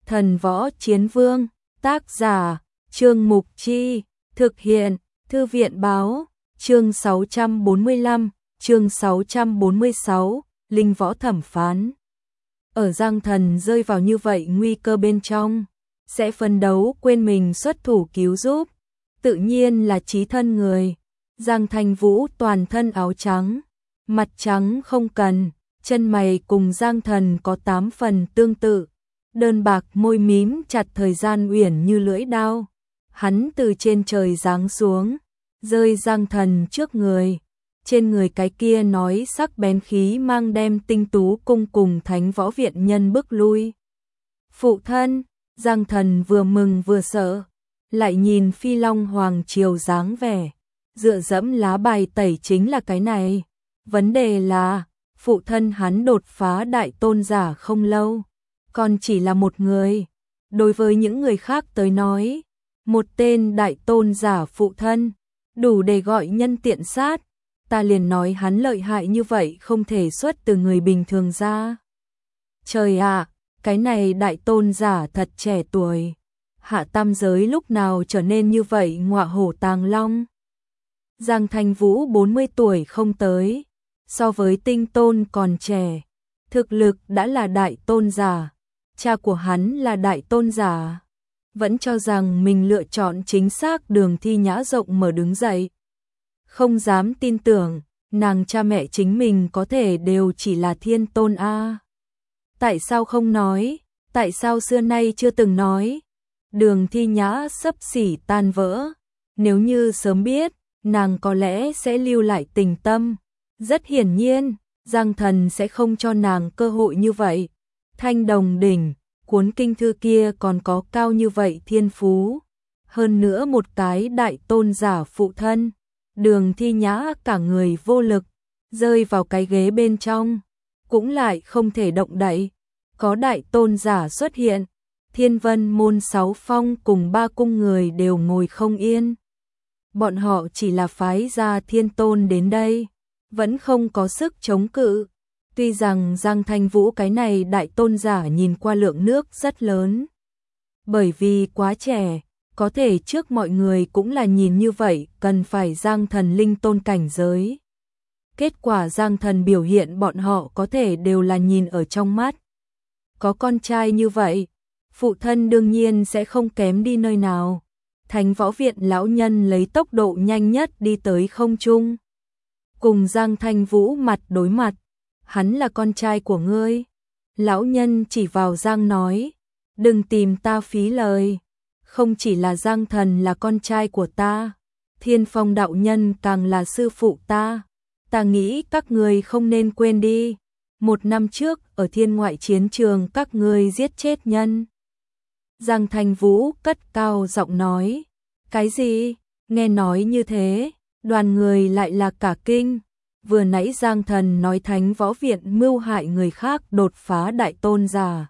Thần Võ Chiến Vương, tác giả, Trương Mục Chi, thực hiện, Thư viện Báo, chương 645, chương 646, Linh Võ Thẩm Phán. Ở Giang Thần rơi vào như vậy nguy cơ bên trong, sẽ phấn đấu quên mình xuất thủ cứu giúp, tự nhiên là chí thân người. Giang Thanh Vũ toàn thân áo trắng, mặt trắng không cần, chân mày cùng Giang Thần có 8 phần tương tự, đơn bạc môi mím chặt, thời gian uyển như lưỡi đao. Hắn từ trên trời giáng xuống, rơi Giang Thần trước người. Trên người cái kia nói sắc bén khí mang đem Tinh Tú cung cùng Thánh Võ Viện nhân bức lui. Phụ thân, Giang Thần vừa mừng vừa sợ, lại nhìn Phi Long Hoàng Triều dáng vẻ, dựa dẫm lá bài tẩy chính là cái này. Vấn đề là, phụ thân hắn đột phá đại tôn giả không lâu, còn chỉ là một người. Đối với những người khác tới nói, một tên đại tôn giả phụ thân, đủ để gọi nhân tiện sát. Ta liền nói hắn lợi hại như vậy không thể xuất từ người bình thường ra. Trời ạ, cái này đại tôn giả thật trẻ tuổi. Hạ tam giới lúc nào trở nên như vậy ngọa hổ tàng long. Giang Thanh Vũ 40 tuổi không tới, so với Tinh Tôn còn trẻ, thực lực đã là đại tôn giả, cha của hắn là đại tôn giả. Vẫn cho rằng mình lựa chọn chính xác. Đường Thi Nhã rộng mở đứng dậy. Không dám tin tưởng, nàng cha mẹ chính mình có thể đều chỉ là thiên tôn a. Tại sao không nói, tại sao xưa nay chưa từng nói? Đường Thi Nhã xấp xỉ tan vỡ, nếu như sớm biết, nàng có lẽ sẽ lưu lại tình tâm. Rất hiển nhiên, Giang Thần sẽ không cho nàng cơ hội như vậy. Thanh Đồng Đỉnh, cuốn kinh thư kia còn có cao như vậy thiên phú, hơn nữa một cái đại tôn giả phụ thân. Đường Thi Nhã cả người vô lực, rơi vào cái ghế bên trong, cũng lại không thể động đậy. Có đại tôn giả xuất hiện, Thiên Vân môn 6 phong cùng 3 cung người đều ngồi không yên. Bọn họ chỉ là phái ra thiên tôn đến đây, vẫn không có sức chống cự. Tuy rằng Giang Thanh Vũ cái này đại tôn giả nhìn qua lượng nước rất lớn, bởi vì quá trẻ, có thể trước mọi người cũng là nhìn như vậy, cần phải Giang Thần linh tôn cảnh giới. Kết quả Giang Thần biểu hiện bọn họ có thể đều là nhìn ở trong mắt. Có con trai như vậy, phụ thân đương nhiên sẽ không kém đi nơi nào. Thánh Võ Viện lão nhân lấy tốc độ nhanh nhất đi tới không trung, cùng Giang Thanh Vũ mặt đối mặt. Hắn là con trai của ngươi. Lão nhân chỉ vào Giang nói, đừng tìm ta phí lời. Không chỉ là Giang Thần là con trai của ta, Thiên Phong đạo nhân càng là sư phụ ta. Ta nghĩ các ngươi không nên quên đi, 1 năm trước ở thiên ngoại chiến trường các ngươi giết chết nhân. Giang Thanh Vũ cất cao giọng nói, cái gì? Nghe nói như thế, đoàn người lại là cả kinh. Vừa nãy Giang Thần nói Thánh Võ Viện mưu hại người khác đột phá đại tôn giả,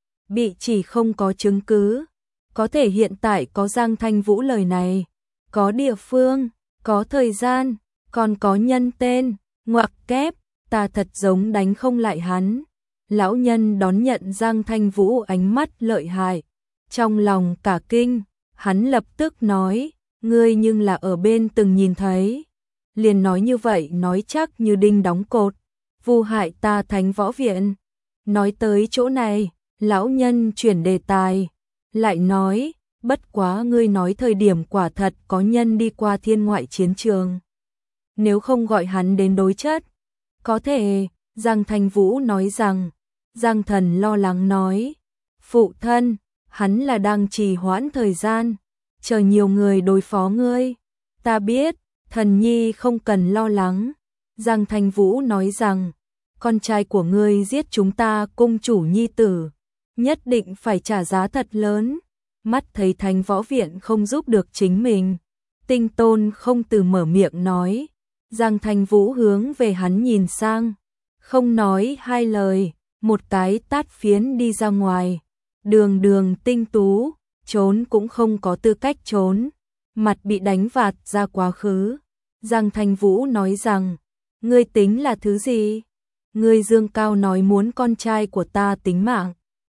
bị chỉ không có chứng cứ. Có thể hiện tại có Giang Thanh Vũ lời này, có địa phương, có thời gian, còn có nhân tên, ngoặc kép, ta thật giống đánh không lại hắn. Lão nhân đón nhận Giang Thanh Vũ ánh mắt lợi hại, trong lòng cả kinh, hắn lập tức nói, ngươi nhưng là ở bên từng nhìn thấy. Liền nói như vậy nói chắc như đinh đóng cột, vu hại ta Thánh Võ Viện. Nói tới chỗ này, lão nhân chuyển đề tài, lại nói, bất quá ngươi nói thời điểm quả thật có nhân đi qua thiên ngoại chiến trường. Nếu không gọi hắn đến đối chất, có thể. Giang Thanh Vũ nói rằng, Giang Thần lo lắng nói, phụ thân, hắn là đang trì hoãn thời gian, chờ nhiều người đối phó ngươi. Ta biết, thần nhi không cần lo lắng. Giang Thanh Vũ nói rằng, con trai của ngươi giết chúng ta cung chủ nhi tử, nhất định phải trả giá thật lớn. Mắt thấy Thánh Võ Viện không giúp được chính mình, Tinh Tôn không từ mở miệng nói. Giang Thanh Vũ hướng về hắn nhìn sang, không nói hai lời, một cái tát phiến đi ra ngoài. Đường Tinh Tú, trốn cũng không có tư cách trốn, mặt bị đánh vạt ra quá khứ. Giang Thanh Vũ nói rằng, ngươi tính là thứ gì? Ngươi dương cao nói muốn con trai của ta tính mạng,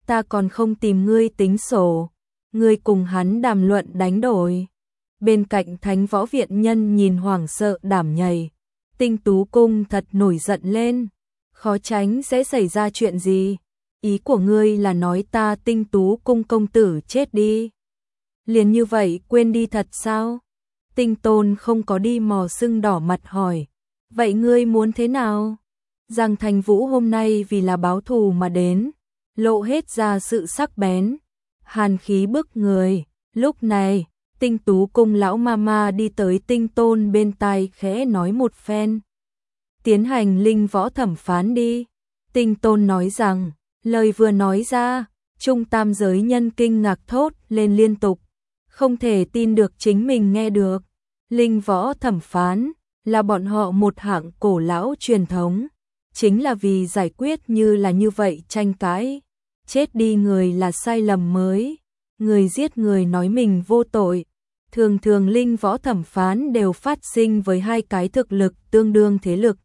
ta còn không tìm ngươi tính sổ, ngươi cùng hắn đàm luận đánh đổi. Bên cạnh Thánh Võ Viện nhân nhìn hoảng sợ đảm nhảy, Tinh Tú Cung thật nổi giận lên, khó tránh sẽ xảy ra chuyện gì, ý của ngươi là nói ta Tinh Tú Cung công tử chết đi. Liền như vậy quên đi thật sao? Tinh Tôn không có đi mò sưng đỏ mặt hỏi, vậy ngươi muốn thế nào? Giang Thành Vũ hôm nay vì là báo thù mà đến, lộ hết ra sự sắc bén, hàn khí bức người. Lúc này, Tinh Tú Cung lão mama đi tới Tinh Tôn bên tai khẽ nói một phen. Tiến hành linh võ thẩm phán đi. Tinh Tôn nói rằng, lời vừa nói ra, trung tam giới nhân kinh ngạc thốt lên liên tục, không thể tin được chính mình nghe được. Linh võ thẩm phán là bọn họ một hạng cổ lão truyền thống, chính là vì giải quyết như vậy tranh cãi, chết đi người là sai lầm mới, người giết người nói mình vô tội. Thường thường linh võ thẩm phán đều phát sinh với hai cái thực lực tương đương thế lực.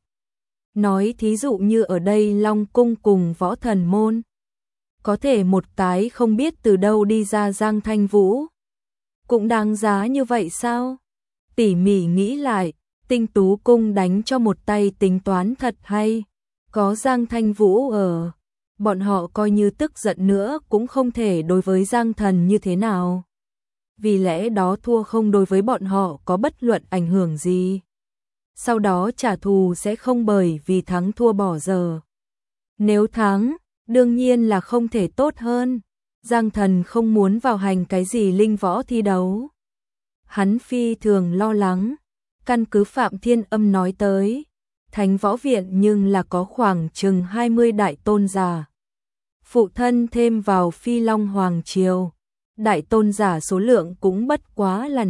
Nói thí dụ như ở đây Long Cung cùng Võ Thần Môn, có thể một cái không biết từ đâu đi ra Giang Thanh Vũ, cũng đáng giá như vậy sao? Tỉ mỉ nghĩ lại, Tinh Tú Cung đánh cho một tay tính toán thật hay, có Giang Thanh Vũ ở, bọn họ coi như tức giận nữa cũng không thể đối với Giang Thần như thế nào. Vì lẽ đó thua không đối với bọn họ có bất luận ảnh hưởng gì. Sau đó trả thù sẽ không bởi vì thắng thua bỏ giờ. Nếu thắng, đương nhiên là không thể tốt hơn. Giang Thần không muốn vào hành cái gì linh võ thi đấu. Hắn phi thường lo lắng, căn cứ Phạm Thiên Âm nói tới, Thánh Võ Viện nhưng là có khoảng chừng 20 đại tôn giả. Phụ thân thêm vào Phi Long Hoàng Triều, đại tôn giả số lượng cũng bất quá là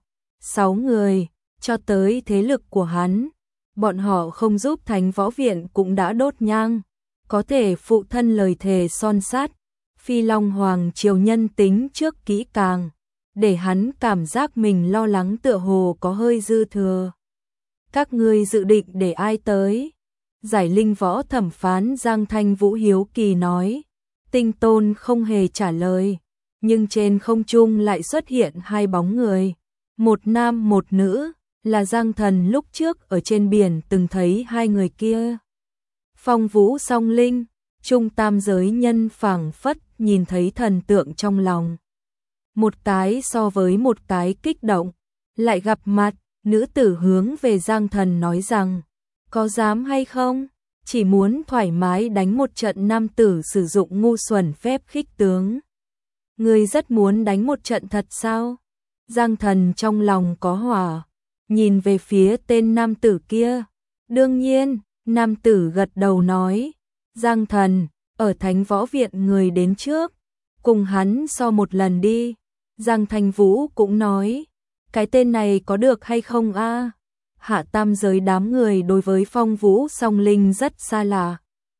5-6 người, cho tới thế lực của hắn. Bọn họ không giúp Thánh Võ Viện cũng đã đốt nhang, có thể phụ thân lời thề son sắt, Phi Long Hoàng Triều nhân tính trước kỹ càng, để hắn cảm giác mình lo lắng tựa hồ có hơi dư thừa. Các ngươi dự định để ai tới? Giải linh võ thẩm phán Giang Thanh Vũ hiếu kỳ nói. Tinh Tôn không hề trả lời, nhưng trên không trung lại xuất hiện hai bóng người, một nam một nữ, là Giang Thần lúc trước ở trên biển từng thấy hai người kia. Phong Vũ Song Linh, trung tam giới nhân phảng phất nhìn thấy thần tượng trong lòng. Một cái so với một cái kích động, lại gặp mặt, nữ tử hướng về Giang Thần nói rằng, có dám hay không? Chỉ muốn thoải mái đánh một trận. Nam tử sử dụng ngu xuẩn phép khích tướng. Ngươi rất muốn đánh một trận thật sao? Giang Thần trong lòng có hỏa, nhìn về phía tên nam tử kia. Đương nhiên, nam tử gật đầu nói, Giang Thần, ở Thánh Võ Viện người đến trước, cùng hắn so một lần đi. Giang Thanh Vũ cũng nói, cái tên này có được hay không a? Hạ tam giới đám người đối với Phong Vũ Song Linh rất xa lạ.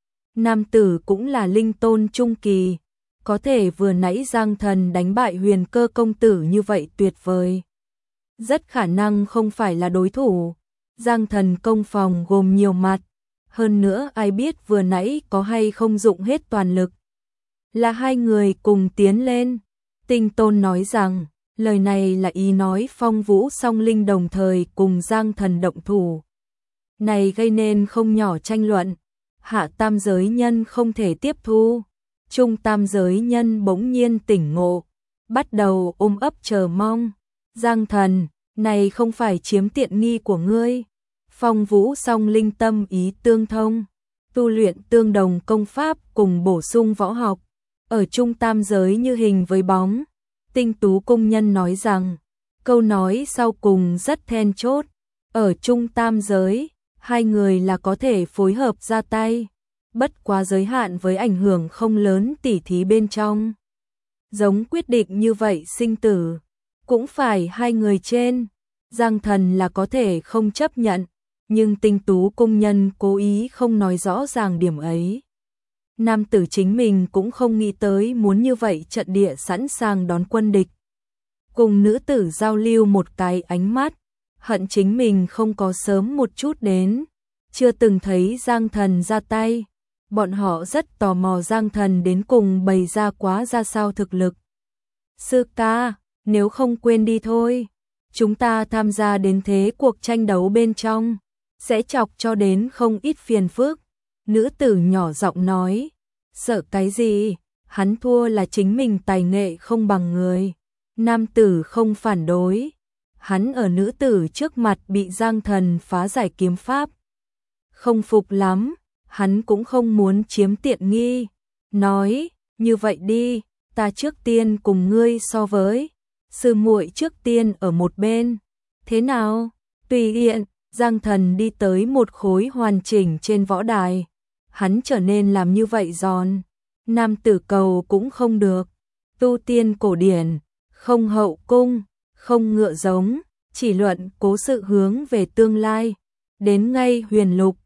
Nam tử cũng là linh tôn trung kỳ, có thể vừa nãy Giang Thần đánh bại Huyền Cơ công tử như vậy tuyệt vời. Rất khả năng không phải là đối thủ. Giang Thần công phòng gồm nhiều mặt, hơn nữa ai biết vừa nãy có hay không dụng hết toàn lực. Là hai người cùng tiến lên. Tinh Tôn nói rằng, lời này là ý nói Phong Vũ Song Linh đồng thời cùng Giang Thần động thủ. Này gây nên không nhỏ tranh luận, hạ tam giới nhân không thể tiếp thu. Trung tam giới nhân bỗng nhiên tỉnh ngộ, bắt đầu ôm ấp chờ mong. Giang Thần, này không phải chiếm tiện nghi của ngươi. Phong Vũ Song Linh tâm ý tương thông, tu luyện tương đồng công pháp cùng bổ sung võ học, ở trung tam giới như hình với bóng. Tinh Tú Cung nhân nói rằng, câu nói sau cùng rất then chốt, ở trung tam giới, hai người là có thể phối hợp ra tay, bất quá giới hạn với ảnh hưởng không lớn tỉ thí bên trong. Giống quyết định như vậy sinh tử, cũng phải hai người trên. Giang Thần là có thể không chấp nhận, nhưng Tinh Tú Cung nhân cố ý không nói rõ ràng điểm ấy. Nam tử chính mình cũng không nghĩ tới muốn như vậy trận địa sẵn sàng đón quân địch. Cùng nữ tử giao lưu một cái ánh mắt, hận chính mình không có sớm một chút đến, chưa từng thấy Giang Thần ra tay. bọn họ rất tò mò Giang Thần đến cùng bày ra quá ra sao thực lực. Sư ca, nếu không quên đi thôi, chúng ta tham gia đến thế cuộc tranh đấu bên trong, sẽ chọc cho đến không ít phiền phức. Nữ tử nhỏ giọng nói, sợ cái gì, hắn thua là chính mình tài nghệ không bằng người. Nam tử không phản đối, hắn ở nữ tử trước mặt bị Giang Thần phá giải kiếm pháp. Không phục lắm, hắn cũng không muốn chiếm tiện nghi, nói, như vậy đi, ta trước tiên cùng ngươi so với, sư muội trước tiên ở một bên, thế nào? Tùy tiện. Giang Thần đi tới một khối hoàn chỉnh trên võ đài, hắn trở nên làm như vậy giòn, nam tử cầu cũng không được, tu tiên cổ điển, không hậu cung, không ngựa giống, chỉ luận cố sự hướng về tương lai, đến ngay huyền lục,